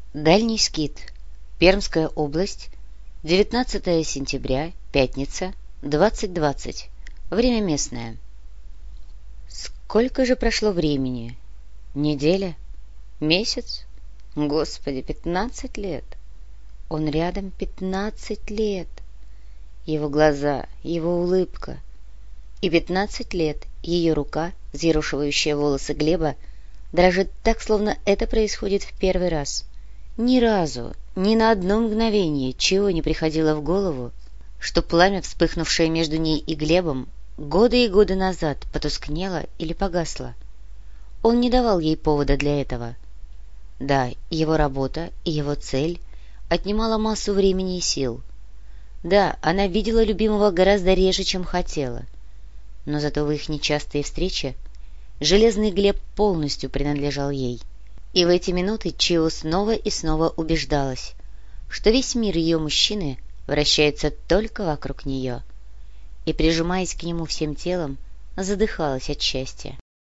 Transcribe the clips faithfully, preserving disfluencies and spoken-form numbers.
Дальний Скит, Пермская область, девятнадцатое сентября, пятница, двадцать двадцать. Время местное. Сколько же прошло времени? Неделя? Месяц? Господи, пятнадцать лет. Он рядом пятнадцать лет. Его глаза, его улыбка. И пятнадцать лет ее рука, взъерошивающая волосы Глеба, дрожит так, словно это происходит в первый раз. Ни разу, ни на одно мгновение Чио не приходило в голову, что пламя, вспыхнувшее между ней и Глебом, годы и годы назад потускнело или погасло. Он не давал ей повода для этого. Да, его работа и его цель отнимала массу времени и сил. Да, она видела любимого гораздо реже, чем хотела. Но зато в их нечастые встречи железный Глеб полностью принадлежал ей. И в эти минуты Чио снова и снова убеждалась, что весь мир ее мужчины вращается только вокруг нее, и, прижимаясь к нему всем телом, задыхалась от счастья.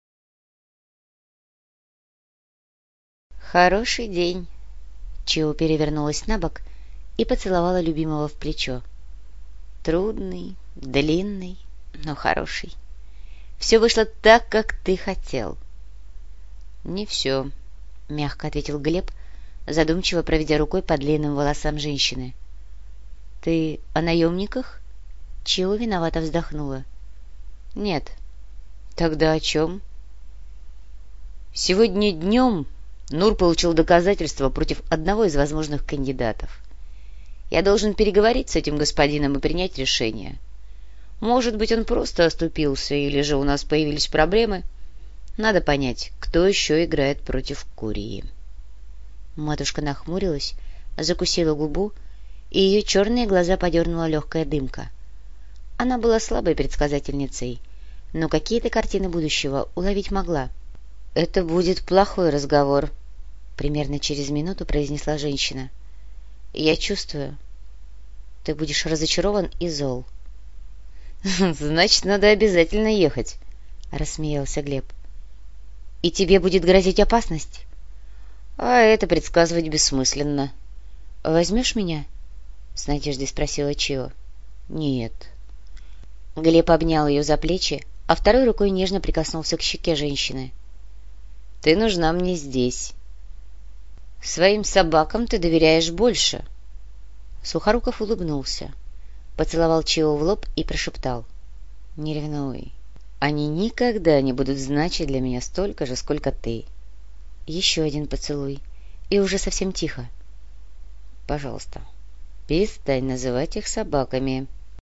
«Хороший день!» Чио перевернулась на бок и поцеловала любимого в плечо. «Трудный, длинный, но хороший. Все вышло так, как ты хотел». «Не все», — мягко ответил Глеб, задумчиво проведя рукой по длинным волосам женщины. «Ты о наемниках?» Чио виновато вздохнула. «Нет». «Тогда о чем?» «Сегодня днем Нур получил доказательства против одного из возможных кандидатов. Я должен переговорить с этим господином и принять решение. Может быть, он просто оступился, или же у нас появились проблемы. Надо понять, кто еще играет против Курии». Матушка нахмурилась, закусила губу, и ее черные глаза подернула легкая дымка. Она была слабой предсказательницей, но какие-то картины будущего уловить могла. «Это будет плохой разговор», — примерно через минуту произнесла женщина. «Я чувствую, ты будешь разочарован и зол». «Значит, надо обязательно ехать», — рассмеялся Глеб. «И тебе будет грозить опасность?» «А это предсказывать бессмысленно». «Возьмешь меня?» — с надеждой спросила Чио. «Нет». Глеб обнял ее за плечи, а второй рукой нежно прикоснулся к щеке женщины. «Ты нужна мне здесь. Своим собакам ты доверяешь больше». Сухоруков улыбнулся, поцеловал Чио в лоб и прошептал: «Не ревнуй. Они никогда не будут значить для меня столько же, сколько ты». Еще один поцелуй, и уже совсем тихо. «Пожалуйста, перестань называть их собаками».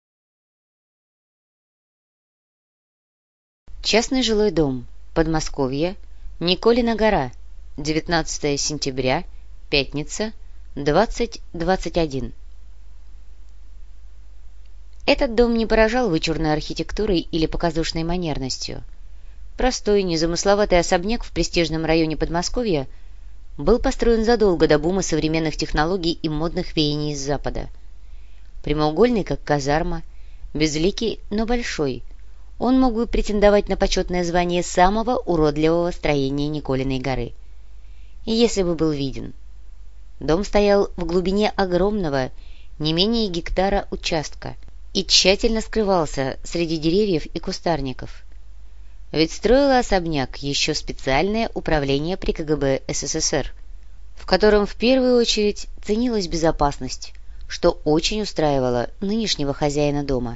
Частный жилой дом. Подмосковье. Николина гора. девятнадцатое сентября. Пятница. двадцать двадцать один. Этот дом не поражал вычурной архитектурой или показушной манерностью. Простой, незамысловатый особняк в престижном районе Подмосковья был построен задолго до бума современных технологий и модных веяний с Запада. Прямоугольный, как казарма, безликий, но большой, он мог бы претендовать на почетное звание самого уродливого строения Николиной горы, если бы был виден. Дом стоял в глубине огромного, не менее гектара участка, и тщательно скрывался среди деревьев и кустарников. Ведь строило особняк еще специальное управление при ка гэ бэ эс эс эс эр, в котором в первую очередь ценилась безопасность, что очень устраивало нынешнего хозяина дома.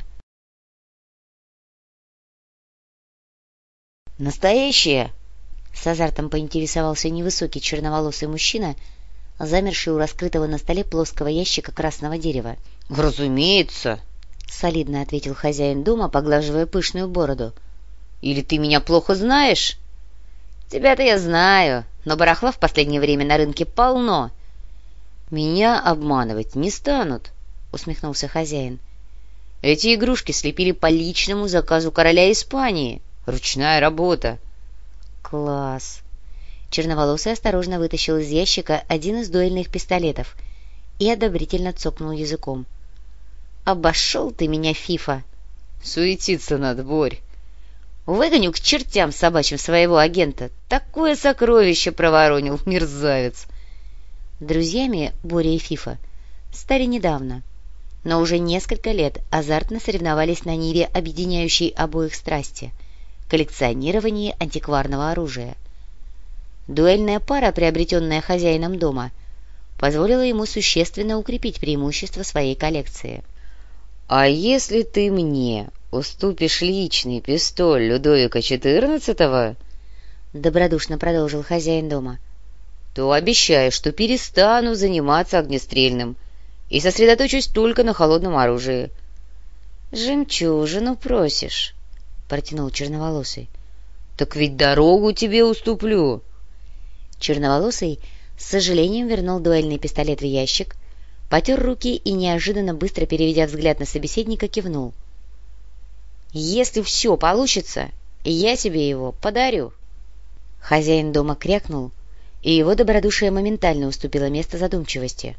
«Настоящее?» — с азартом поинтересовался невысокий черноволосый мужчина, замерший у раскрытого на столе плоского ящика красного дерева. «Разумеется!» — солидно ответил хозяин дома, поглаживая пышную бороду. «Или ты меня плохо знаешь?» «Тебя-то я знаю, но барахла в последнее время на рынке полно». «Меня обманывать не станут», — усмехнулся хозяин. «Эти игрушки слепили по личному заказу короля Испании. Ручная работа». «Класс!» Черноволосый осторожно вытащил из ящика один из дуэльных пистолетов и одобрительно цокнул языком. «Обошел ты меня, Фифа!» «Суетиться надо, Борь!» «Выгоню к чертям собачьим своего агента! Такое сокровище проворонил, мерзавец!» Друзьями Боря и Фифа стали недавно, но уже несколько лет азартно соревновались на ниве объединяющей обоих страсти – коллекционировании антикварного оружия. Дуэльная пара, приобретенная хозяином дома, позволила ему существенно укрепить преимущество своей коллекции. «А если ты мне уступишь личный пистоль Людовика четырнадцатого, — добродушно продолжил хозяин дома, — то обещаю, что перестану заниматься огнестрельным и сосредоточусь только на холодном оружии». «Жемчужину просишь?» — протянул черноволосый. «Так ведь дорогу тебе уступлю». Черноволосый с сожалением вернул дуэльный пистолет в ящик, потер руки и, неожиданно быстро переведя взгляд на собеседника, кивнул. «Если все получится, я тебе его подарю». Хозяин дома крякнул, и его добродушие моментально уступило место задумчивости.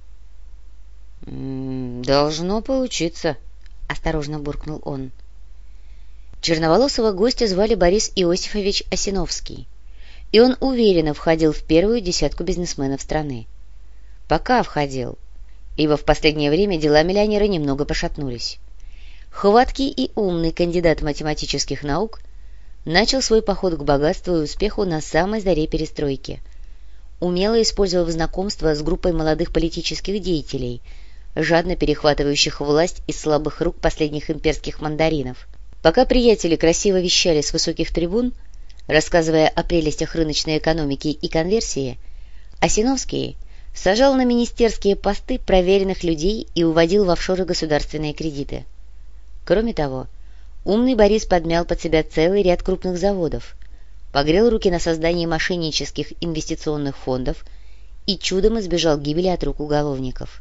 «Должно получиться», — осторожно буркнул он. Черноволосого гостя звали Борис Иосифович Осиновский, и он уверенно входил в первую десятку бизнесменов страны. Пока входил, ибо в последнее время дела миллионера немного пошатнулись. Хваткий и умный кандидат математических наук начал свой поход к богатству и успеху на самой заре перестройки, умело использовав знакомство с группой молодых политических деятелей, жадно перехватывающих власть из слабых рук последних имперских мандаринов. Пока приятели красиво вещали с высоких трибун, рассказывая о прелестях рыночной экономики и конверсии, Осиновский сажал на министерские посты проверенных людей и уводил в офшоры государственные кредиты. Кроме того, умный Борис подмял под себя целый ряд крупных заводов, погрел руки на создании мошеннических инвестиционных фондов и чудом избежал гибели от рук уголовников.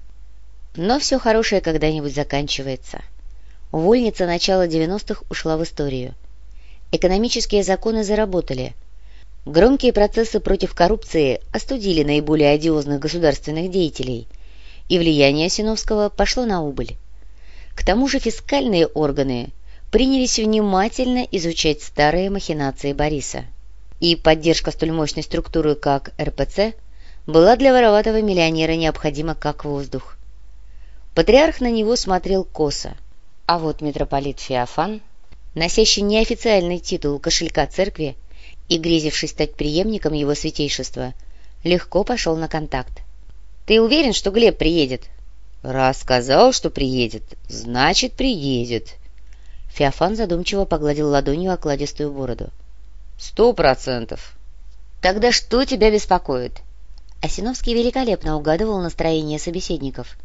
Но все хорошее когда-нибудь заканчивается. Вольница начала девяностых ушла в историю. Экономические законы заработали. Громкие процессы против коррупции остудили наиболее одиозных государственных деятелей, и влияние Осиновского пошло на убыль. К тому же фискальные органы принялись внимательно изучать старые махинации Бориса, и поддержка столь мощной структуры, как эр пэ цэ, была для вороватого миллионера необходима как воздух. Патриарх на него смотрел косо, а вот митрополит Феофан, носящий неофициальный титул кошелька церкви и грезивший стать преемником его святейшества, легко пошел на контакт. «Ты уверен, что Глеб приедет?» «Раз сказал, что приедет, значит, приедет». Феофан задумчиво погладил ладонью окладистую бороду. «Сто процентов». «Тогда что тебя беспокоит?» Осиновский великолепно угадывал настроение собеседников.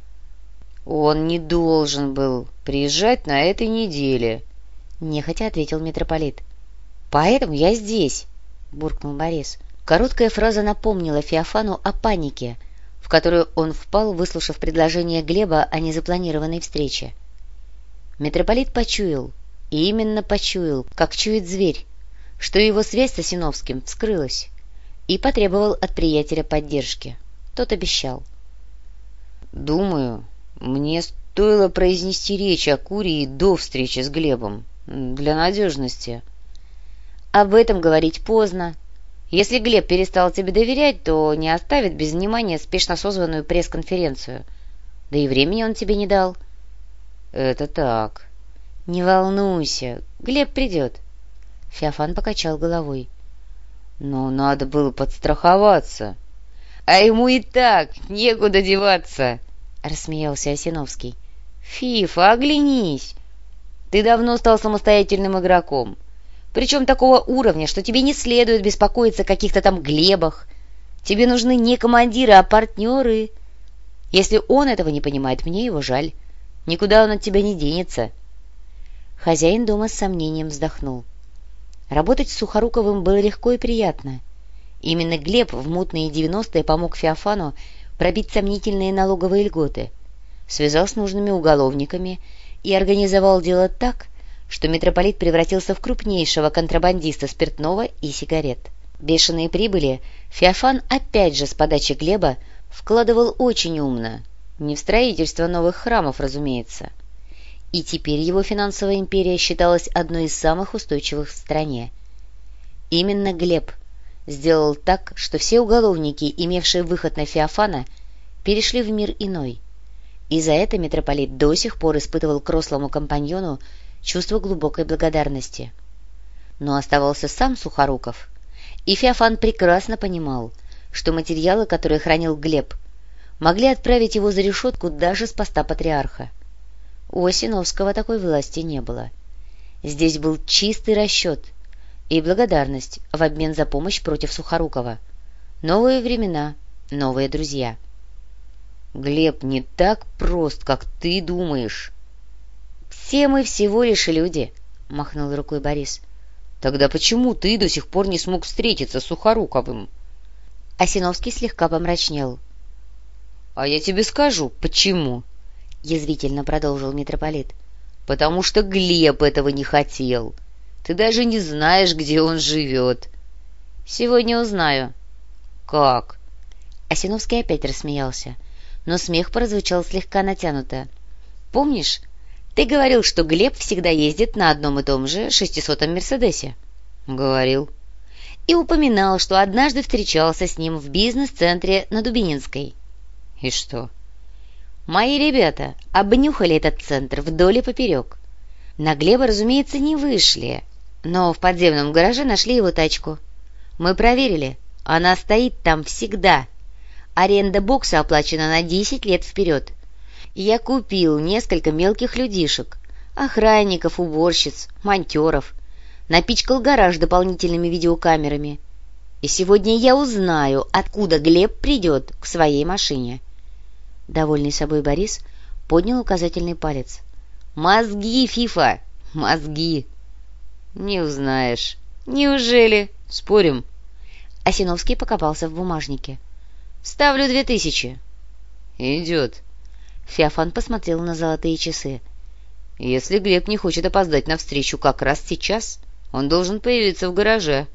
«Он не должен был приезжать на этой неделе», — нехотя ответил митрополит. «Поэтому я здесь», — буркнул Борис. Короткая фраза напомнила Феофану о панике, в которую он впал, выслушав предложение Глеба о незапланированной встрече. Митрополит почуял, и именно почуял, как чует зверь, что его связь с Осиновским вскрылась, и потребовал от приятеля поддержки. Тот обещал. «Думаю, мне стоило произнести речь о Курии до встречи с Глебом, для надежности». «Об этом говорить поздно. Если Глеб перестал тебе доверять, то не оставит без внимания спешно созванную пресс-конференцию. Да и времени он тебе не дал». «Это так». «Не волнуйся, Глеб придет». Феофан покачал головой. «Но надо было подстраховаться». «А ему и так некуда деваться», — рассмеялся Осиновский. «Фифа, оглянись. Ты давно стал самостоятельным игроком. Причем такого уровня, что тебе не следует беспокоиться о каких-то там Глебах. Тебе нужны не командиры, а партнеры. Если он этого не понимает, мне его жаль. Никуда он от тебя не денется». Хозяин дома с сомнением вздохнул. Работать с Сухоруковым было легко и приятно. Именно Глеб в мутные девяностые помог Феофану пробить сомнительные налоговые льготы, связал с нужными уголовниками и организовал дело так, что митрополит превратился в крупнейшего контрабандиста спиртного и сигарет. Бешеные прибыли Феофан опять же с подачи Глеба вкладывал очень умно, не в строительство новых храмов, разумеется. И теперь его финансовая империя считалась одной из самых устойчивых в стране. Именно Глеб сделал так, что все уголовники, имевшие выход на Феофана, перешли в мир иной. И за это митрополит до сих пор испытывал к рослому компаньону чувство глубокой благодарности. Но оставался сам Сухоруков, и Феофан прекрасно понимал, что материалы, которые хранил Глеб, могли отправить его за решетку даже с поста патриарха. У Осиновского такой власти не было. Здесь был чистый расчет и благодарность в обмен за помощь против Сухорукова. Новые времена, новые друзья. Глеб не так прост, как ты думаешь. Все мы всего лишь люди, — махнул рукой Борис. Тогда почему ты до сих пор не смог встретиться с Сухоруковым? Осиновский слегка помрачнел. — А я тебе скажу, почему, — язвительно продолжил митрополит. — Потому что Глеб этого не хотел. Ты даже не знаешь, где он живет. — Сегодня узнаю. — Как? Осиновский опять рассмеялся, но смех прозвучал слегка натянуто. — Помнишь, ты говорил, что Глеб всегда ездит на одном и том же шестисотом Мерседесе? — Говорил. — И упоминал, что однажды встречался с ним в бизнес-центре на Дубининской. — И что? — Мои ребята обнюхали этот центр вдоль и поперек. На Глеба, разумеется, не вышли, но в подземном гараже нашли его тачку. Мы проверили, она стоит там всегда. Аренда бокса оплачена на десять лет вперед. Я купил несколько мелких людишек, охранников, уборщиц, монтеров, напичкал гараж дополнительными видеокамерами. И сегодня я узнаю, откуда Глеб придет к своей машине. Довольный собой Борис поднял указательный палец. «Мозги, Фифа, мозги!» «Не узнаешь». «Неужели?» «Спорим?» Осиновский покопался в бумажнике. «Ставлю две тысячи». «Идет». Феофан посмотрел на золотые часы. «Если Глеб не хочет опоздать на встречу как раз сейчас, он должен появиться в гараже».